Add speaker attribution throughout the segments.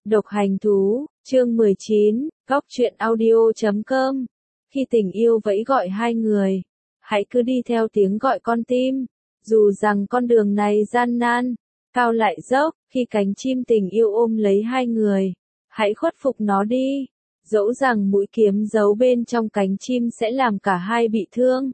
Speaker 1: Độc hành thú, chương 19, góc truyện audio.com. Khi tình yêu vẫy gọi hai người, hãy cứ đi theo tiếng gọi con tim. Dù rằng con đường này gian nan, cao lại dốc, khi cánh chim tình yêu ôm lấy hai người, hãy khuất phục nó đi. Dẫu rằng mũi kiếm giấu bên trong cánh chim sẽ làm cả hai bị thương.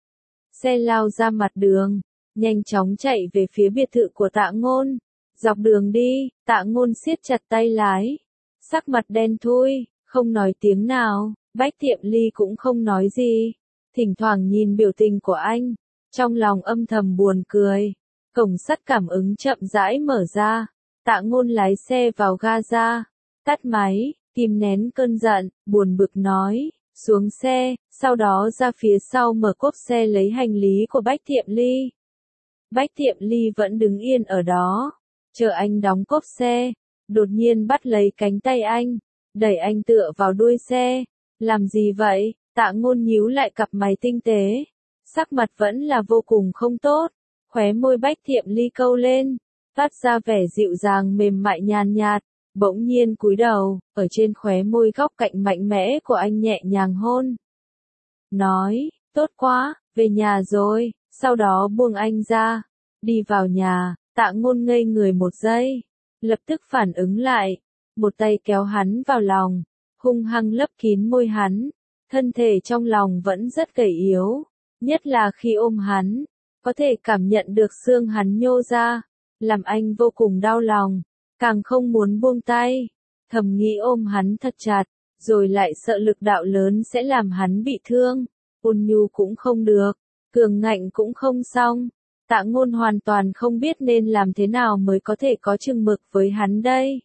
Speaker 1: Xe lao ra mặt đường, nhanh chóng chạy về phía biệt thự của Tạ Ngôn. Dọc đường đi, Tạ Ngôn siết chặt tay lái, sắc mặt đen thui, không nói tiếng nào. Bách Tiệm Ly cũng không nói gì, thỉnh thoảng nhìn biểu tình của anh, trong lòng âm thầm buồn cười. Cổng sắt cảm ứng chậm rãi mở ra, Tạ Ngôn lái xe vào ga, tắt máy, kìm nén cơn giận, buồn bực nói, xuống xe, sau đó ra phía sau mở cốp xe lấy hành lý của Bách Tiệm Ly. Bách Tiệm Ly vẫn đứng yên ở đó, chờ anh đóng cốp xe, đột nhiên bắt lấy cánh tay anh, đẩy anh tựa vào đuôi xe. Làm gì vậy? Tạ Ngôn nhíu lại cặp mày tinh tế, sắc mặt vẫn là vô cùng không tốt, khóe môi Bách Tiệm Ly câu lên, phát ra vẻ dịu dàng mềm mại nhàn nhạt, bỗng nhiên cúi đầu, ở trên khóe môi góc cạnh mạnh mẽ của anh nhẹ nhàng hôn. Nói, tốt quá, về nhà rồi, sau đó buông anh ra, đi vào nhà. Tạ Ngôn ngây người một giây, lập tức phản ứng lại, một tay kéo hắn vào lòng, hung hăng lấp kín môi hắn, thân thể trong lòng vẫn rất gầy yếu, nhất là khi ôm hắn, có thể cảm nhận được xương hắn nhô ra, làm anh vô cùng đau lòng, càng không muốn buông tay, thầm nghĩ ôm hắn thật chặt, rồi lại sợ lực đạo lớn sẽ làm hắn bị thương, ôn nhu cũng không được, cường ngạnh cũng không xong. Tạ Ngôn hoàn toàn không biết nên làm thế nào mới có thể có chừng mực với hắn đây.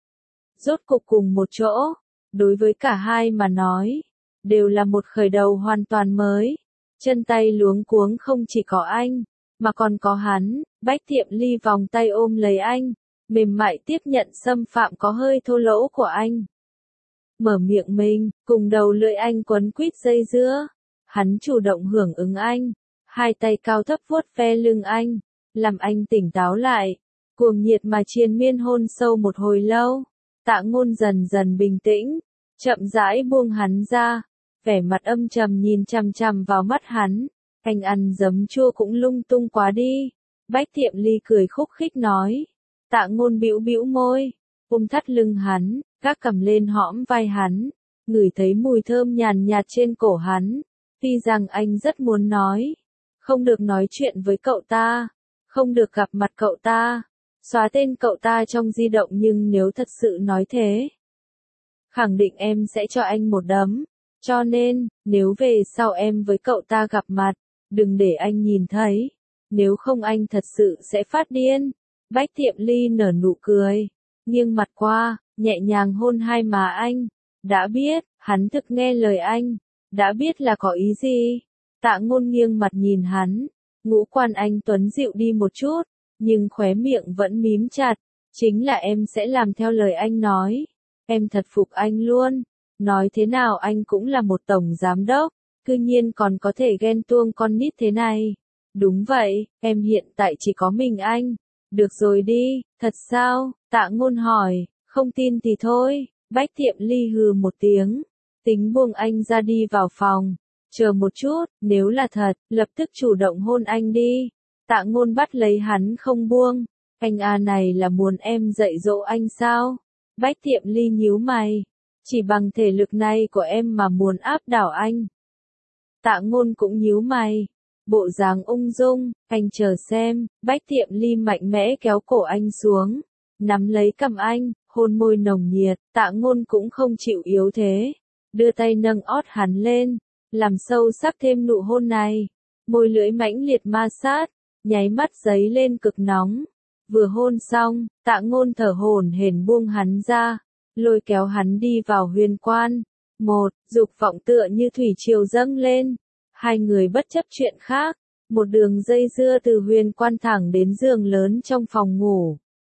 Speaker 1: Rốt cục cùng một chỗ, đối với cả hai mà nói, đều là một khởi đầu hoàn toàn mới. Chân tay luống cuống không chỉ có anh, mà còn có hắn. Bách Tiệm Ly vòng tay ôm lấy anh, mềm mại tiếp nhận xâm phạm có hơi thô lỗ của anh. Mở miệng mình, cùng đầu lưỡi anh quấn quýt dây dưa. Hắn chủ động hưởng ứng anh. Hai tay cao thấp vuốt ve lưng anh, làm anh tỉnh táo lại, cuồng nhiệt mà triền miên hôn sâu một hồi lâu. Tạ Ngôn dần dần bình tĩnh, chậm rãi buông hắn ra, vẻ mặt âm trầm nhìn chằm chằm vào mắt hắn, anh ăn giấm chua cũng lung tung quá đi. Bách Tiệm Ly cười khúc khích nói. Tạ Ngôn bĩu bĩu môi, ôm thắt lưng hắn, gác cầm lên hõm vai hắn, ngửi thấy mùi thơm nhàn nhạt trên cổ hắn, tuy rằng anh rất muốn nói. Không được nói chuyện với cậu ta, không được gặp mặt cậu ta, xóa tên cậu ta trong di động, nhưng nếu thật sự nói thế, khẳng định em sẽ cho anh một đấm, cho nên, nếu về sau em với cậu ta gặp mặt, đừng để anh nhìn thấy, nếu không anh thật sự sẽ phát điên. Bách Tiệm Ly nở nụ cười, nghiêng mặt qua, nhẹ nhàng hôn hai má anh, đã biết, hắn thực nghe lời anh, đã biết là có ý gì. Tạ Ngôn nghiêng mặt nhìn hắn, ngũ quan anh tuấn dịu đi một chút, nhưng khóe miệng vẫn mím chặt, chính là em sẽ làm theo lời anh nói, em thật phục anh luôn, nói thế nào anh cũng là một tổng giám đốc, cư nhiên còn có thể ghen tuông con nít thế này. Đúng vậy, em hiện tại chỉ có mình anh. Được rồi đi, thật sao? Tạ Ngôn hỏi, không tin thì thôi. Bách Tiệm Ly hừ một tiếng, tính buông anh ra đi vào phòng. Chờ một chút, nếu là thật, lập tức chủ động hôn anh đi. Tạ Ngôn bắt lấy hắn không buông. Anh này là muốn em dạy dỗ anh sao? Bách Tiệm Ly nhíu mày. Chỉ bằng thể lực này của em mà muốn áp đảo anh. Tạ Ngôn cũng nhíu mày. Bộ dáng ung dung, anh chờ xem. Bách Tiệm Ly mạnh mẽ kéo cổ anh xuống, nắm lấy cằm anh, hôn môi nồng nhiệt. Tạ Ngôn cũng không chịu yếu thế, đưa tay nâng ót hắn lên, làm sâu sắc thêm nụ hôn này, môi lưỡi mãnh liệt ma sát, nháy mắt giấy lên cực nóng. Vừa hôn xong, Tạ Ngôn thở hổn hển buông hắn ra, lôi kéo hắn đi vào huyền quan. Dục vọng tựa như thủy triều dâng lên, hai người bất chấp chuyện khác, một đường dây dưa từ huyền quan thẳng đến giường lớn trong phòng ngủ.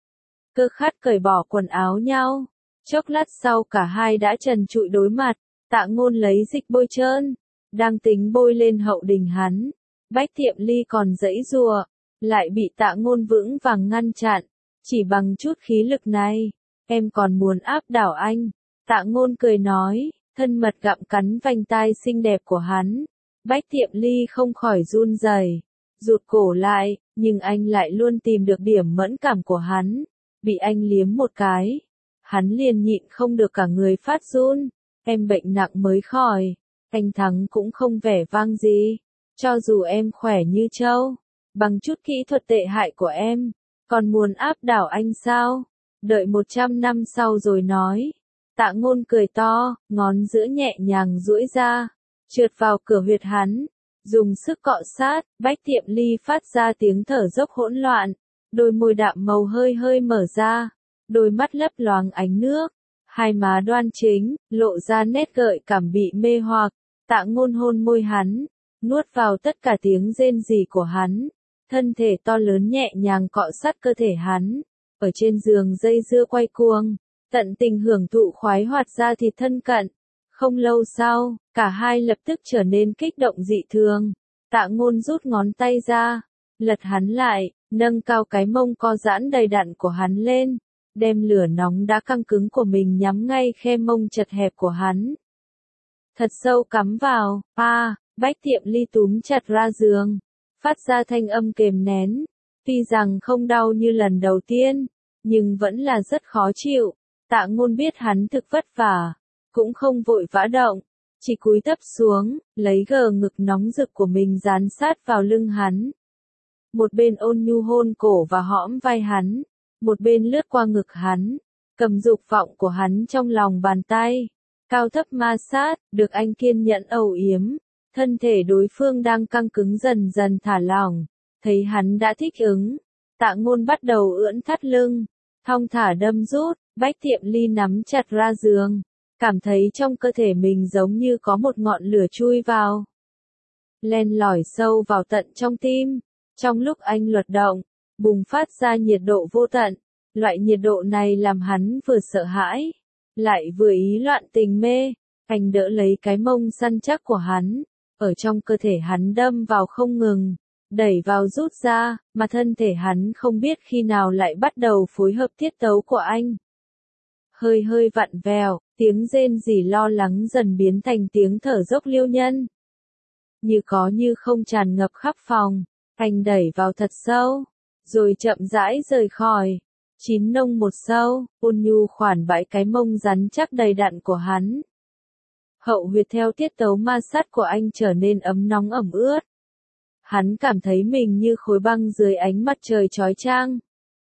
Speaker 1: Cơ khát cởi bỏ quần áo nhau, chốc lát sau cả hai đã trần trụi đối mặt. Tạ Ngôn lấy dịch bôi trơn, đang tính bôi lên hậu đình hắn. Bách Tiệm Ly còn giãy giụa, lại bị Tạ Ngôn vững vàng ngăn chặn. Chỉ bằng chút khí lực này, em còn muốn áp đảo anh. Tạ Ngôn cười nói, thân mật gặm cắn vành tai xinh đẹp của hắn. Bách Tiệm Ly không khỏi run rẩy, rụt cổ lại, nhưng anh lại luôn tìm được điểm mẫn cảm của hắn. Bị anh liếm một cái, hắn liền nhịn không được cả người phát run. Em bệnh nặng mới khỏi, anh Thắng cũng không vẻ vang gì. Cho dù em khỏe như trâu, bằng chút kỹ thuật tệ hại của em, còn muốn áp đảo anh sao? Đợi 100 năm sau rồi nói. Tạ Ngôn cười to, ngón giữa nhẹ nhàng duỗi ra, trượt vào cửa huyệt hắn, dùng sức cọ sát. Bách Tiệm Ly phát ra tiếng thở dốc hỗn loạn, đôi môi đạm màu hơi hơi mở ra, đôi mắt lấp loáng ánh nước, hai má đoan chính, lộ ra nét gợi cảm bị mê hoặc. Tạ Ngôn hôn môi hắn, nuốt vào tất cả tiếng rên rỉ của hắn, thân thể to lớn nhẹ nhàng cọ sát cơ thể hắn, ở trên giường dây dưa quay cuồng, tận tình hưởng thụ khoái hoạt da thịt thân cận. Không lâu sau, cả hai lập tức trở nên kích động dị thường. Tạ Ngôn rút ngón tay ra, lật hắn lại, nâng cao cái mông co giãn đầy đặn của hắn lên, đem lửa nóng đã căng cứng của mình nhắm ngay khe mông chật hẹp của hắn. Thật sâu cắm vào, Bách Tiệm Ly túm chặt ra giường, phát ra thanh âm kềm nén, tuy rằng không đau như lần đầu tiên, nhưng vẫn là rất khó chịu. Tạ Ngôn biết hắn thực vất vả, cũng không vội vã động, chỉ cúi thấp xuống, lấy gờ ngực nóng rực của mình dán sát vào lưng hắn. Một bên ôn nhu hôn cổ và hõm vai hắn, một bên lướt qua ngực hắn, cầm dục vọng của hắn trong lòng bàn tay, cao thấp ma sát, được anh kiên nhẫn âu yếm. Thân thể đối phương đang căng cứng dần dần thả lỏng, thấy hắn đã thích ứng, Tạ Ngôn bắt đầu ưỡn thắt lưng, thong thả đâm rút. Bách Tiệm Ly nắm chặt ra giường, cảm thấy trong cơ thể mình giống như có một ngọn lửa chui vào, len lỏi sâu vào tận trong tim. Trong lúc anh luật động, bùng phát ra nhiệt độ vô tận, loại nhiệt độ này làm hắn vừa sợ hãi, lại vừa ý loạn tình mê. Anh đỡ lấy cái mông săn chắc của hắn, ở trong cơ thể hắn đâm vào không ngừng, đẩy vào rút ra, mà thân thể hắn không biết khi nào lại bắt đầu phối hợp tiết tấu của anh. Hơi hơi vặn vẹo, tiếng rên rỉ lo lắng dần biến thành tiếng thở dốc liêu nhân. Như có như không tràn ngập khắp phòng, anh đẩy vào thật sâu, rồi chậm rãi rời khỏi. Chín nông một sâu, ôn nhu khoản bãi cái mông rắn chắc đầy đặn của hắn. Hậu huyệt theo tiết tấu ma sát của anh trở nên ấm nóng ẩm ướt. Hắn cảm thấy mình như khối băng dưới ánh mặt trời chói chang.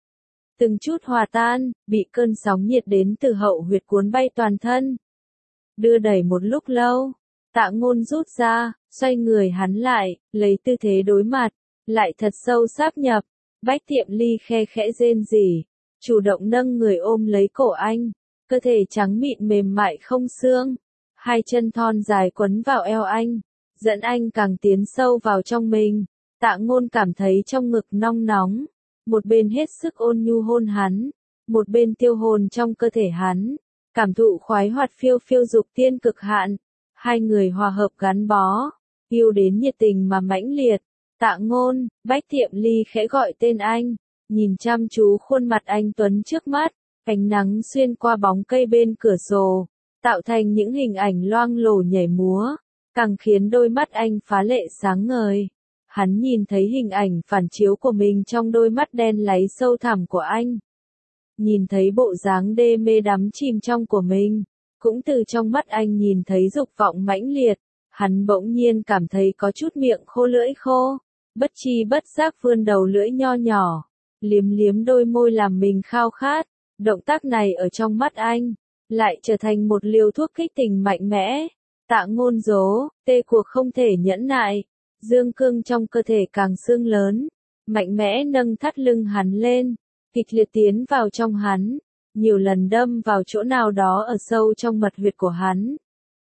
Speaker 1: Từng chút hòa tan, bị cơn sóng nhiệt đến từ hậu huyệt cuốn bay toàn thân. Đưa đẩy một lúc lâu, Tạ Ngôn rút ra, xoay người hắn lại, lấy tư thế đối mặt, lại thật sâu sáp nhập. Bách Tiệm Ly khe khẽ rên rỉ, chủ động nâng người ôm lấy cổ anh, cơ thể trắng mịn mềm mại không xương, hai chân thon dài quấn vào eo anh, dẫn anh càng tiến sâu vào trong mình. Tạ Ngôn cảm thấy trong ngực nong nóng, một bên hết sức ôn nhu hôn hắn, một bên tiêu hồn trong cơ thể hắn, cảm thụ khoái hoạt phiêu phiêu dục tiên cực hạn. Hai người hòa hợp gắn bó, yêu đến nhiệt tình mà mãnh liệt. Tạ Ngôn, Bách Tiệm Ly khẽ gọi tên anh, nhìn chăm chú khuôn mặt anh tuấn trước mắt, ánh nắng xuyên qua bóng cây bên cửa sổ, tạo thành những hình ảnh loang lổ nhảy múa, càng khiến đôi mắt anh phá lệ sáng ngời. Hắn nhìn thấy hình ảnh phản chiếu của mình trong đôi mắt đen láy sâu thẳm của anh. Nhìn thấy bộ dáng đê mê đắm chìm trong của mình, cũng từ trong mắt anh nhìn thấy dục vọng mãnh liệt. Hắn bỗng nhiên cảm thấy có chút miệng khô lưỡi khô, bất tri bất giác vươn đầu lưỡi nho nhỏ, liếm liếm đôi môi làm mình khao khát. Động tác này ở trong mắt anh, lại trở thành một liều thuốc kích tình mạnh mẽ. Tạ Ngôn rố, tê cuộc không thể nhẫn nại, dương cương trong cơ thể càng xương lớn, mạnh mẽ nâng thắt lưng hắn lên, kịch liệt tiến vào trong hắn, nhiều lần đâm vào chỗ nào đó ở sâu trong mật huyệt của hắn.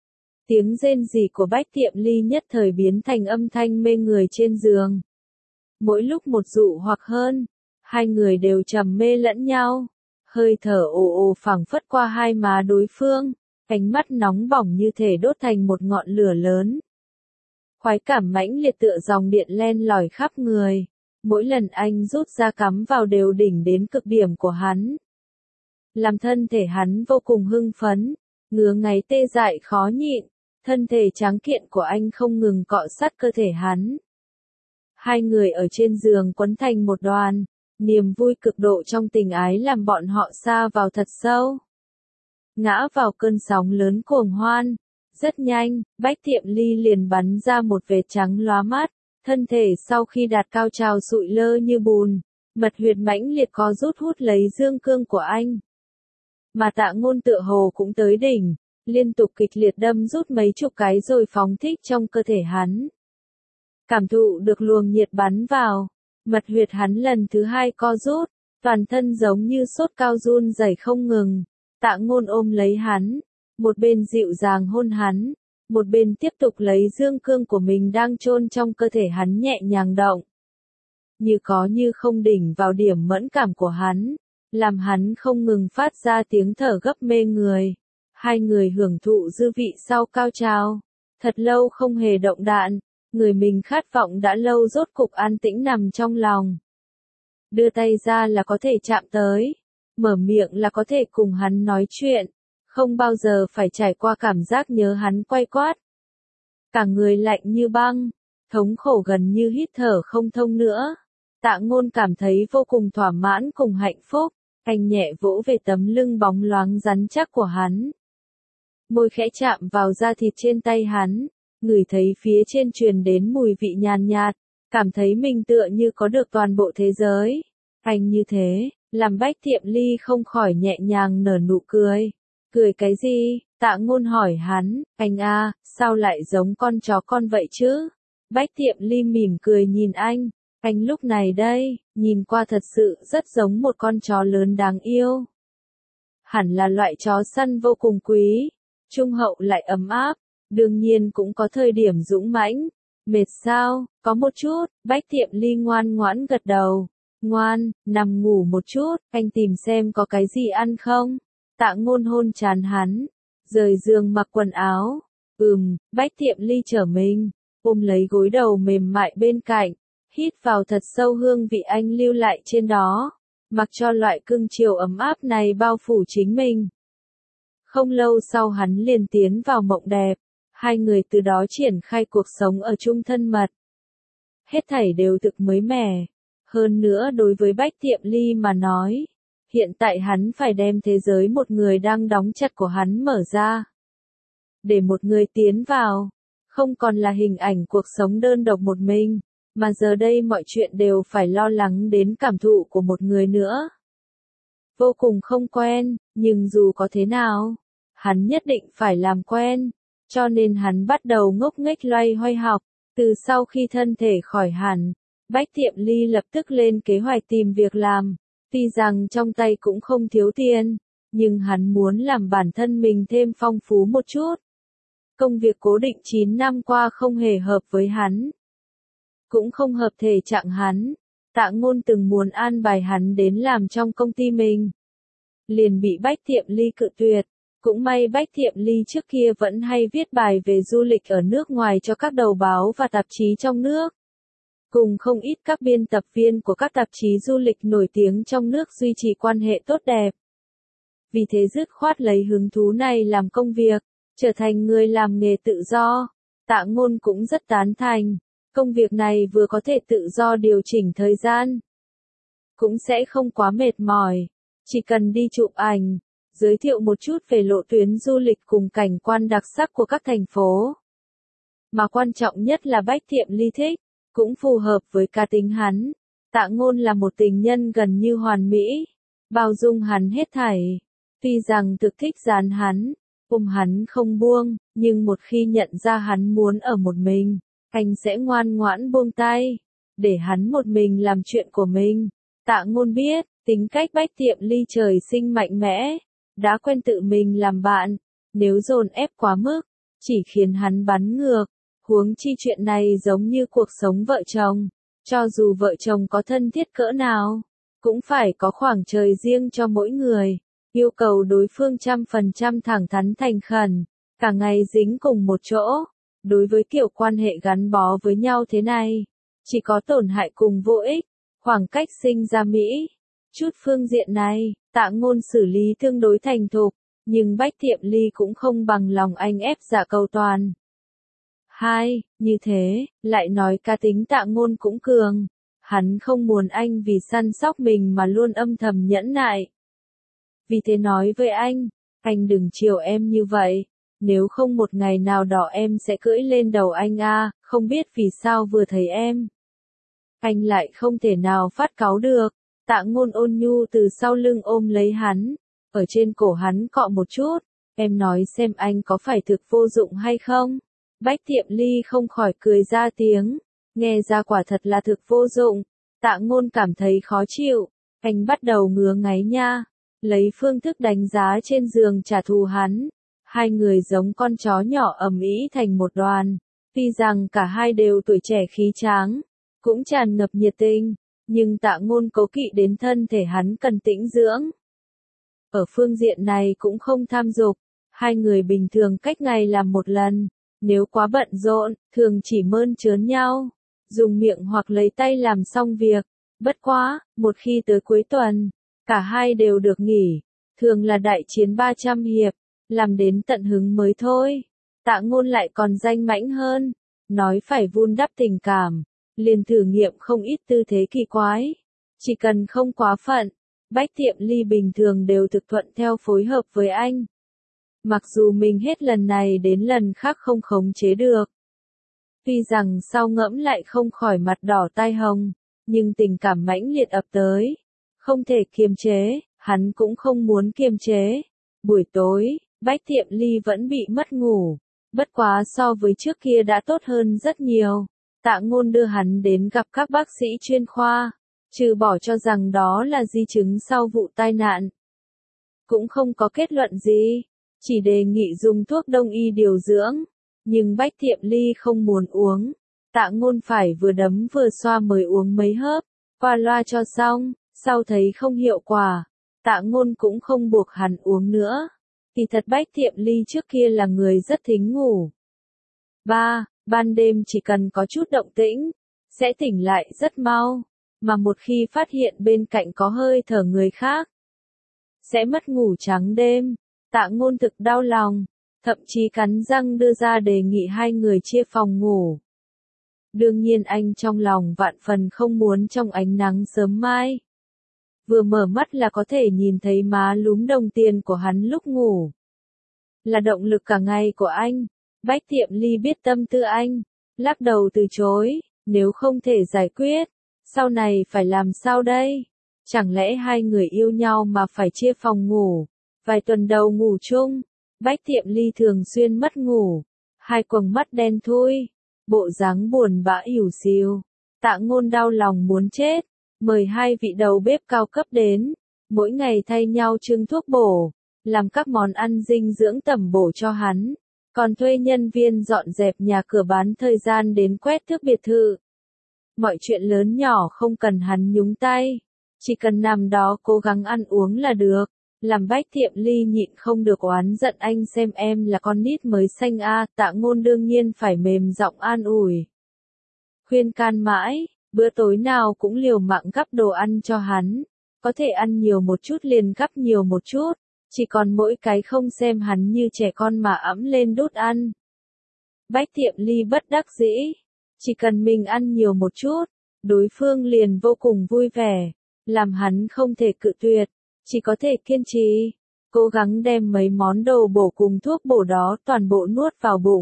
Speaker 1: Tiếng rên rỉ của Bách Tiệm Ly nhất thời biến thành âm thanh mê người trên giường. Mỗi lúc một dụ hoặc hơn, hai người đều trầm mê lẫn nhau, hơi thở ồ ồ phảng phất qua hai má đối phương, ánh mắt nóng bỏng như thể đốt thành một ngọn lửa lớn. Khoái cảm mãnh liệt tựa dòng điện len lỏi khắp người, mỗi lần anh rút ra cắm vào đều đỉnh đến cực điểm của hắn. làm thân thể hắn vô cùng hưng phấn, ngứa ngáy tê dại khó nhịn, thân thể tráng kiện của anh không ngừng cọ sát cơ thể hắn. Hai người ở trên giường quấn thành một đoàn, niềm vui cực độ trong tình ái làm bọn họ sa vào thật sâu. Ngã vào cơn sóng lớn cuồng hoan. Rất nhanh, Bách Tiệm Ly liền bắn ra một vệt trắng lóa mắt, thân thể sau khi đạt cao trào sụi lơ như bùn, mật huyệt mãnh liệt có rút hút lấy dương cương của anh. Mà Tạ Ngôn tựa hồ cũng tới đỉnh, liên tục kịch liệt đâm rút mấy chục cái rồi phóng thích trong cơ thể hắn. Cảm thụ được luồng nhiệt bắn vào, mật huyệt hắn lần thứ hai co rút, toàn thân giống như sốt cao run rẩy không ngừng. Tạ Ngôn ôm lấy hắn, một bên dịu dàng hôn hắn, một bên tiếp tục lấy dương cương của mình đang chôn trong cơ thể hắn nhẹ nhàng động. Như có như không đỉnh vào điểm mẫn cảm của hắn, làm hắn không ngừng phát ra tiếng thở gấp mê người. Hai người hưởng thụ dư vị sau cao trào, thật lâu không hề động đạn, người mình khát vọng đã lâu rốt cục an tĩnh nằm trong lòng. Đưa tay ra là có thể chạm tới, mở miệng là có thể cùng hắn nói chuyện, không bao giờ phải trải qua cảm giác nhớ hắn quay quát. Cả người lạnh như băng, thống khổ gần như hít thở không thông nữa. Tạ Ngôn cảm thấy vô cùng thỏa mãn cùng hạnh phúc, anh nhẹ vỗ về tấm lưng bóng loáng rắn chắc của hắn. Môi khẽ chạm vào da thịt trên tay hắn, ngửi thấy phía trên truyền đến mùi vị nhàn nhạt, cảm thấy mình tựa như có được toàn bộ thế giới. Anh như thế, làm Bách Tiệm Ly không khỏi nhẹ nhàng nở nụ cười. Cười cái gì? Tạ Ngôn hỏi hắn, anh a, sao lại giống con chó con vậy chứ? Bách Tiệm Ly mỉm cười nhìn anh lúc này đây, nhìn qua thật sự rất giống một con chó lớn đáng yêu. Hẳn là loại chó săn vô cùng quý, trung hậu lại ấm áp, đương nhiên cũng có thời điểm dũng mãnh. Mệt sao? Có một chút. Bách Tiệm Ly ngoan ngoãn gật đầu. Ngoan, nằm ngủ một chút, anh tìm xem có cái gì ăn không? Tạ Ngôn hôn trán hắn, rời giường mặc quần áo. Bách Tiệm Ly trở mình, ôm lấy gối đầu mềm mại bên cạnh, hít vào thật sâu hương vị anh lưu lại trên đó, mặc cho loại cưng chiều ấm áp này bao phủ chính mình. Không lâu sau hắn liền tiến vào mộng đẹp, hai người từ đó triển khai cuộc sống ở chung thân mật. Hết thảy đều thực mới mẻ, hơn nữa đối với Bách Tiệm Ly mà nói, hiện tại hắn phải đem thế giới một người đang đóng chặt của hắn mở ra. Để một người tiến vào, không còn là hình ảnh cuộc sống đơn độc một mình, mà giờ đây mọi chuyện đều phải lo lắng đến cảm thụ của một người nữa. Vô cùng không quen, nhưng dù có thế nào, hắn nhất định phải làm quen, cho nên hắn bắt đầu ngốc nghếch loay hoay học. Từ sau khi thân thể khỏi hẳn, Bách Tiệm Ly lập tức lên kế hoạch tìm việc làm. Tuy rằng trong tay cũng không thiếu tiền, nhưng hắn muốn làm bản thân mình thêm phong phú một chút. Công việc cố định 9 năm qua không hề hợp với hắn, cũng không hợp thể trạng hắn. Tạ Ngôn từng muốn an bài hắn đến làm trong công ty mình, liền bị Bách Tiệm Ly cự tuyệt. Cũng may Bách Tiệm Ly trước kia vẫn hay viết bài về du lịch ở nước ngoài cho các đầu báo và tạp chí trong nước, cùng không ít các biên tập viên của các tạp chí du lịch nổi tiếng trong nước duy trì quan hệ tốt đẹp. Vì thế dứt khoát lấy hứng thú này làm công việc, trở thành người làm nghề tự do. Tạ Ngôn cũng rất tán thành, công việc này vừa có thể tự do điều chỉnh thời gian, cũng sẽ không quá mệt mỏi, chỉ cần đi chụp ảnh, giới thiệu một chút về lộ tuyến du lịch cùng cảnh quan đặc sắc của các thành phố. Mà quan trọng nhất là Bách Tiệm Ly thích, cũng phù hợp với cá tính hắn. Tạ Ngôn là một tình nhân gần như hoàn mỹ, bao dung hắn hết thảy. Tuy rằng thực thích dán hắn, ôm hắn không buông, nhưng một khi nhận ra hắn muốn ở một mình, anh sẽ ngoan ngoãn buông tay, để hắn một mình làm chuyện của mình. Tạ Ngôn biết, tính cách Bách Tiệm Ly trời sinh mạnh mẽ, đã quen tự mình làm bạn, nếu dồn ép quá mức, chỉ khiến hắn bắn ngược. Huống chi chuyện này giống như cuộc sống vợ chồng, cho dù vợ chồng có thân thiết cỡ nào, cũng phải có khoảng trời riêng cho mỗi người, yêu cầu đối phương 100% thẳng thắn thành khẩn, cả ngày dính cùng một chỗ. Đối với kiểu quan hệ gắn bó với nhau thế này, chỉ có tổn hại cùng vô ích, khoảng cách sinh ra mỹ. Chút phương diện này, Tạ Ngôn xử lý tương đối thành thục, nhưng Bách Tiệm Ly cũng không bằng lòng anh ép dạ cầu toàn. Hai, như thế, lại nói cá tính Tạ Ngôn cũng cường. Hắn không muốn anh vì săn sóc mình mà luôn âm thầm nhẫn nại. Vì thế nói với anh đừng chiều em như vậy. Nếu không một ngày nào đó em sẽ cưỡi lên đầu anh à, không biết vì sao vừa thấy em. Anh lại không thể nào phát cáu được. Tạ Ngôn ôn nhu từ sau lưng ôm lấy hắn, ở trên cổ hắn cọ một chút. Em nói xem anh có phải thực vô dụng hay không? Bách Tiệm Ly không khỏi cười ra tiếng. Nghe ra quả thật là thực vô dụng. Tạ Ngôn cảm thấy khó chịu. Anh bắt đầu ngứa ngáy nha. Lấy phương thức đánh giá trên giường trả thù hắn. Hai người giống con chó nhỏ ầm ĩ thành một đoàn. Tuy rằng cả hai đều tuổi trẻ khí tráng, cũng tràn ngập nhiệt tình, nhưng Tạ Ngôn cố kỵ đến thân thể hắn cần tĩnh dưỡng. Ở phương diện này cũng không tham dục. Hai người bình thường cách ngày làm một lần. Nếu quá bận rộn, thường chỉ mơn trớn nhau, dùng miệng hoặc lấy tay làm xong việc. Bất quá, một khi tới cuối tuần, cả hai đều được nghỉ, thường là đại chiến 300 hiệp, làm đến tận hứng mới thôi. Tạ Ngôn lại còn danh mãnh hơn, nói phải vun đắp tình cảm, liền thử nghiệm không ít tư thế kỳ quái. Chỉ cần không quá phận, Bách Tiệm Ly bình thường đều thực thuận theo phối hợp với anh. Mặc dù mình hết lần này đến lần khác không khống chế được. Tuy rằng sau ngẫm lại không khỏi mặt đỏ tai hồng, nhưng tình cảm mãnh liệt ập tới. Không thể kiềm chế, hắn cũng không muốn kiềm chế. Buổi tối, Bách Tiệm Ly vẫn bị mất ngủ. Bất quá so với trước kia đã tốt hơn rất nhiều. Tạ Ngôn đưa hắn đến gặp các bác sĩ chuyên khoa. Trừ bỏ cho rằng đó là di chứng sau vụ tai nạn. Cũng không có kết luận gì. Chỉ đề nghị dùng thuốc đông y điều dưỡng. Nhưng Bách Tiệm Ly không muốn uống. Tạ Ngôn phải vừa đấm vừa xoa mới uống mấy hớp. Qua loa cho xong, sau thấy không hiệu quả. Tạ Ngôn cũng không buộc hắn uống nữa. Kỳ thật Bách Tiệm Ly trước kia là người rất thính ngủ. Ban đêm chỉ cần có chút động tĩnh, sẽ tỉnh lại rất mau. Mà một khi phát hiện bên cạnh có hơi thở người khác, sẽ mất ngủ trắng đêm. Tạ Ngôn thực đau lòng, thậm chí cắn răng đưa ra đề nghị hai người chia phòng ngủ. Đương nhiên anh trong lòng vạn phần không muốn trong ánh nắng sớm mai. Vừa mở mắt là có thể nhìn thấy má lúm đồng tiền của hắn lúc ngủ. Là động lực cả ngày của anh. Bách Tiệm Ly biết tâm tư anh, lắc đầu từ chối, nếu không thể giải quyết, sau này phải làm sao đây? Chẳng lẽ hai người yêu nhau mà phải chia phòng ngủ? Vài tuần đầu ngủ chung, Bách Tiệm Ly thường xuyên mất ngủ, hai quầng mắt đen thui, bộ dáng buồn bã ỉu xìu. Tạ Ngôn đau lòng muốn chết, mời hai vị đầu bếp cao cấp đến, mỗi ngày thay nhau trưng thuốc bổ, làm các món ăn dinh dưỡng tẩm bổ cho hắn, còn thuê nhân viên dọn dẹp nhà cửa bán thời gian đến quét thước biệt thự. Mọi chuyện lớn nhỏ không cần hắn nhúng tay, chỉ cần nằm đó cố gắng ăn uống là được. Làm Bách Tiệm Ly nhịn không được oán giận anh xem em là con nít mới sanh a. Tạ Ngôn đương nhiên phải mềm giọng an ủi. Khuyên can mãi, bữa tối nào cũng liều mạng gắp đồ ăn cho hắn. Có thể ăn nhiều một chút liền gắp nhiều một chút, chỉ còn mỗi cái không xem hắn như trẻ con mà ẵm lên đút ăn. Bách Tiệm Ly bất đắc dĩ, chỉ cần mình ăn nhiều một chút, đối phương liền vô cùng vui vẻ, làm hắn không thể cự tuyệt. Chỉ có thể kiên trì, cố gắng đem mấy món đồ bổ cùng thuốc bổ đó toàn bộ nuốt vào bụng.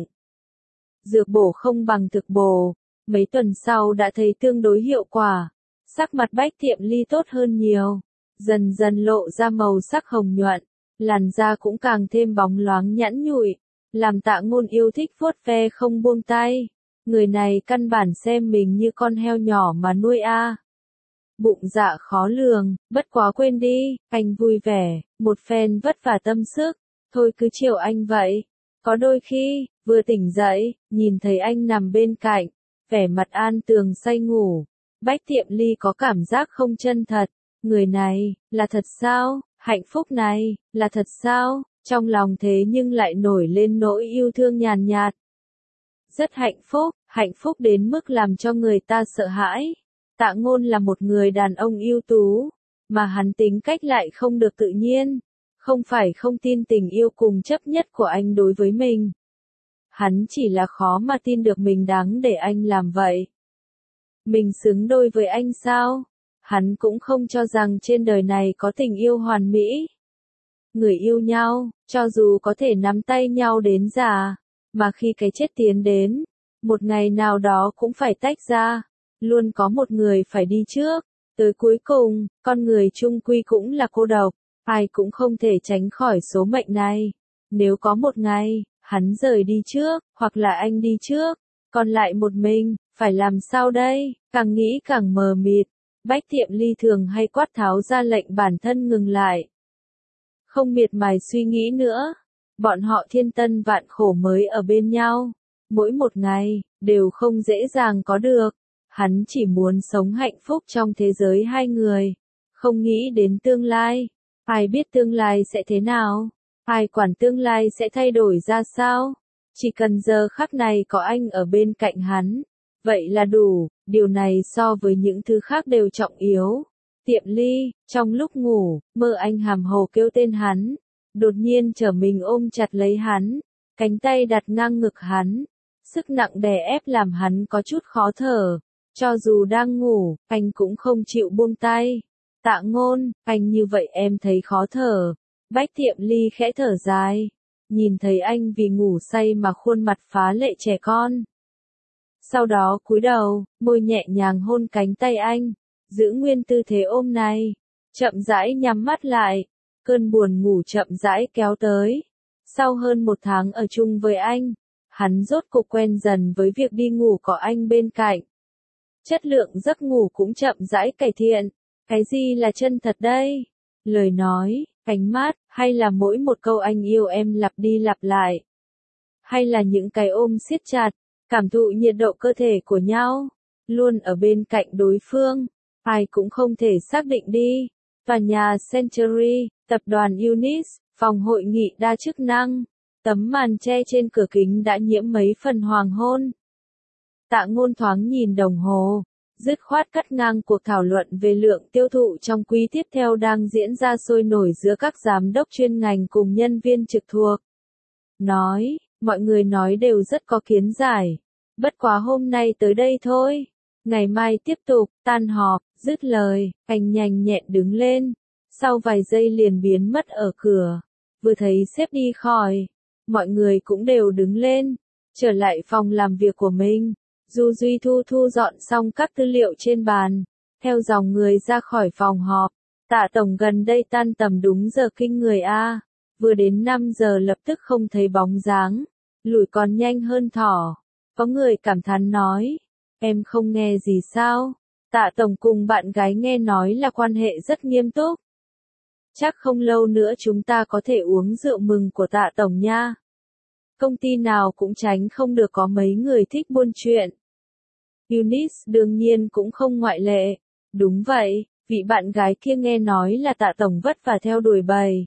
Speaker 1: Dược bổ không bằng thực bổ, mấy tuần sau đã thấy tương đối hiệu quả. Sắc mặt Bách Tiệm Ly tốt hơn nhiều, dần dần lộ ra màu sắc hồng nhuận, làn da cũng càng thêm bóng loáng nhẵn nhụi, làm Tạ Ngôn yêu thích vuốt ve không buông tay. Người này căn bản xem mình như con heo nhỏ mà nuôi a. Bụng dạ khó lường, bất quá quên đi, anh vui vẻ, một phen vất vả tâm sức, thôi cứ chiều anh vậy. Có đôi khi, vừa tỉnh dậy, nhìn thấy anh nằm bên cạnh, vẻ mặt an tường say ngủ, Bách Tiệm Ly có cảm giác không chân thật, người này, là thật sao, hạnh phúc này, là thật sao, trong lòng thế nhưng lại nổi lên nỗi yêu thương nhàn nhạt. Rất hạnh phúc đến mức làm cho người ta sợ hãi. Tạ Ngôn là một người đàn ông ưu tú, mà hắn tính cách lại không được tự nhiên. Không phải không tin tình yêu cùng chấp nhất của anh đối với mình. Hắn chỉ là khó mà tin được mình đáng để anh làm vậy. Mình xứng đôi với anh sao? Hắn cũng không cho rằng trên đời này có tình yêu hoàn mỹ. Người yêu nhau, cho dù có thể nắm tay nhau đến già, mà khi cái chết tiến đến, một ngày nào đó cũng phải tách ra. Luôn có một người phải đi trước. Tới cuối cùng, con người chung quy cũng là cô độc. Ai cũng không thể tránh khỏi số mệnh này. Nếu có một ngày, hắn rời đi trước, hoặc là anh đi trước, còn lại một mình, phải làm sao đây? Càng nghĩ càng mờ mịt. Bách Tiệm Ly thường hay quát tháo ra lệnh bản thân ngừng lại. Không miệt mài suy nghĩ nữa. Bọn họ thiên tân vạn khổ mới ở bên nhau. Mỗi một ngày, đều không dễ dàng có được. Hắn chỉ muốn sống hạnh phúc trong thế giới hai người. Không nghĩ đến tương lai. Ai biết tương lai sẽ thế nào? Ai quản tương lai sẽ thay đổi ra sao? Chỉ cần giờ khắc này có anh ở bên cạnh hắn. Vậy là đủ, điều này so với những thứ khác đều trọng yếu. Tiệm Ly, trong lúc ngủ, mơ anh hàm hồ kêu tên hắn. Đột nhiên trở mình ôm chặt lấy hắn. Cánh tay đặt ngang ngực hắn. Sức nặng đè ép làm hắn có chút khó thở. Cho dù đang ngủ, anh cũng không chịu buông tay. Tạ Ngôn, anh như vậy em thấy khó thở. Bách Tiệm Ly khẽ thở dài. Nhìn thấy anh vì ngủ say mà khuôn mặt phá lệ trẻ con. Sau đó cúi đầu, môi nhẹ nhàng hôn cánh tay anh. Giữ nguyên tư thế ôm này. Chậm rãi nhắm mắt lại. Cơn buồn ngủ chậm rãi kéo tới. Sau hơn 1 tháng ở chung với anh, hắn rốt cục quen dần với việc đi ngủ có anh bên cạnh. Chất lượng giấc ngủ cũng chậm rãi cải thiện. Cái gì là chân thật đây? Lời nói, ánh mắt, hay là mỗi một câu anh yêu em lặp đi lặp lại? Hay là những cái ôm siết chặt, cảm thụ nhiệt độ cơ thể của nhau, luôn ở bên cạnh đối phương? Ai cũng không thể xác định đi. Tòa nhà Century, tập đoàn Unis, phòng hội nghị đa chức năng, tấm màn che trên cửa kính đã nhiễm mấy phần hoàng hôn. Tạ Ngôn thoáng nhìn đồng hồ, dứt khoát cắt ngang cuộc thảo luận về lượng tiêu thụ trong quý tiếp theo đang diễn ra sôi nổi giữa các giám đốc chuyên ngành cùng nhân viên trực thuộc. Nói, mọi người nói đều rất có kiến giải. Bất quá hôm nay tới đây thôi. Ngày mai tiếp tục, tan họp, dứt lời, anh nhanh nhẹn đứng lên. Sau vài giây liền biến mất ở cửa. Vừa thấy sếp đi khỏi, mọi người cũng đều đứng lên, trở lại phòng làm việc của mình. Du Duy Thu thu dọn xong các tư liệu trên bàn, theo dòng người ra khỏi phòng họp. Tạ Tổng gần đây tan tầm đúng giờ kinh người a. Vừa đến 5 giờ lập tức không thấy bóng dáng, lủi còn nhanh hơn thỏ. Có người cảm thán nói, em không nghe gì sao? Tạ Tổng cùng bạn gái nghe nói là quan hệ rất nghiêm túc. Chắc không lâu nữa chúng ta có thể uống rượu mừng của Tạ Tổng nha. Công ty nào cũng tránh không được có mấy người thích buôn chuyện. Unis đương nhiên cũng không ngoại lệ. Đúng vậy, vị bạn gái kia nghe nói là Tạ Tổng vất vả theo đuổi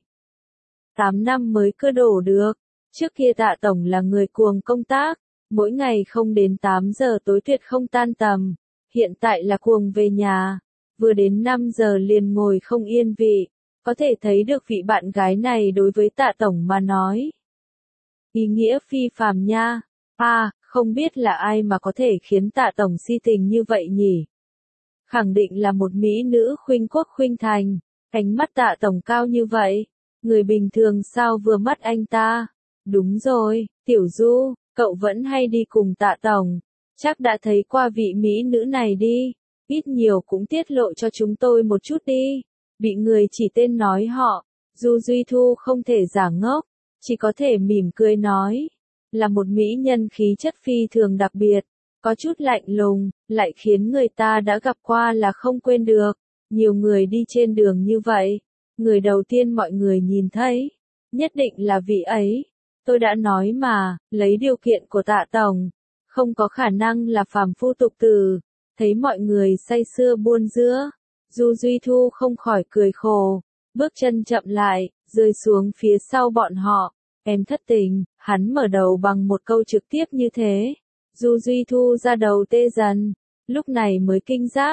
Speaker 1: 8 năm mới cơ đổ được. Trước kia Tạ Tổng là người cuồng công tác, mỗi ngày không đến 8 giờ tối tuyệt không tan tầm. Hiện tại là cuồng về nhà, vừa đến 5 giờ liền ngồi không yên vị. Có thể thấy được vị bạn gái này đối với Tạ Tổng mà nói. Ý nghĩa phi phàm nha. Không biết là ai mà có thể khiến Tạ Tổng si tình như vậy nhỉ? Khẳng định là một mỹ nữ khuynh quốc khuynh thành. Ánh mắt Tạ Tổng cao như vậy. Người bình thường sao vừa mắt anh ta? Đúng rồi, Tiểu Du, cậu vẫn hay đi cùng Tạ Tổng. Chắc đã thấy qua vị mỹ nữ này đi. Ít nhiều cũng tiết lộ cho chúng tôi một chút đi. Bị người chỉ tên nói họ. Du Duy Thu không thể giả ngốc, chỉ có thể mỉm cười nói. Là một mỹ nhân khí chất phi thường đặc biệt, có chút lạnh lùng, lại khiến người ta đã gặp qua là không quên được. Nhiều người đi trên đường như vậy, người đầu tiên mọi người nhìn thấy, nhất định là vị ấy. Tôi đã nói mà, lấy điều kiện của Tạ Tổng, không có khả năng là phàm phu tục tử. Thấy mọi người say sưa buôn dưa, Du Duy Thu không khỏi cười khổ, bước chân chậm lại, rơi xuống phía sau bọn họ. Em thất tình, hắn mở đầu bằng một câu trực tiếp như thế. Du Duy Thu ra đầu tê dần, lúc này mới kinh giác,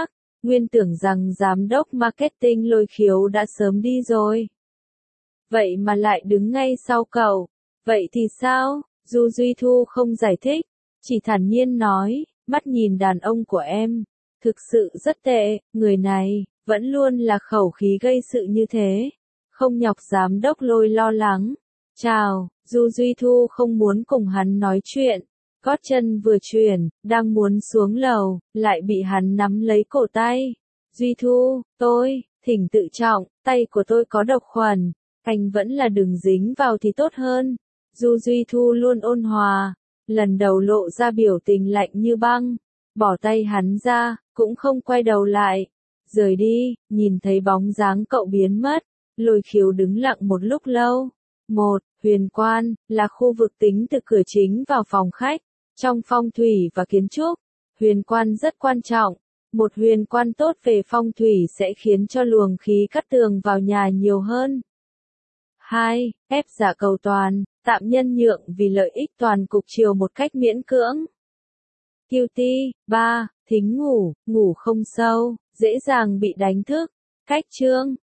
Speaker 1: nguyên tưởng rằng giám đốc marketing Lôi Khiếu đã sớm đi rồi. Vậy mà lại đứng ngay sau cậu. Vậy thì sao? Du Duy Thu không giải thích, chỉ thản nhiên nói, mắt nhìn đàn ông của em, thực sự rất tệ, người này, vẫn luôn là khẩu khí gây sự như thế. Không nhọc giám đốc Lôi lo lắng. Chào, Du Duy Thu không muốn cùng hắn nói chuyện. Gót chân vừa chuyển, đang muốn xuống lầu, lại bị hắn nắm lấy cổ tay. Duy Thu, thỉnh tự trọng, tay của tôi có độc khuẩn, anh vẫn là đừng dính vào thì tốt hơn. Du Duy Thu luôn ôn hòa, lần đầu lộ ra biểu tình lạnh như băng, bỏ tay hắn ra, cũng không quay đầu lại. Rời đi, nhìn thấy bóng dáng cậu biến mất, Lôi Khiếu đứng lặng một lúc lâu. Huyền quan, là khu vực tính từ cửa chính vào phòng khách. Trong phong thủy và kiến trúc, huyền quan rất quan trọng. Một huyền quan tốt về phong thủy sẽ khiến cho luồng khí cát tường vào nhà nhiều hơn. 2. Ép giả cầu toàn, tạm nhân nhượng vì lợi ích toàn cục chiều một cách miễn cưỡng. QT. 3. Thính ngủ, ngủ không sâu, dễ dàng bị đánh thức. Cách chương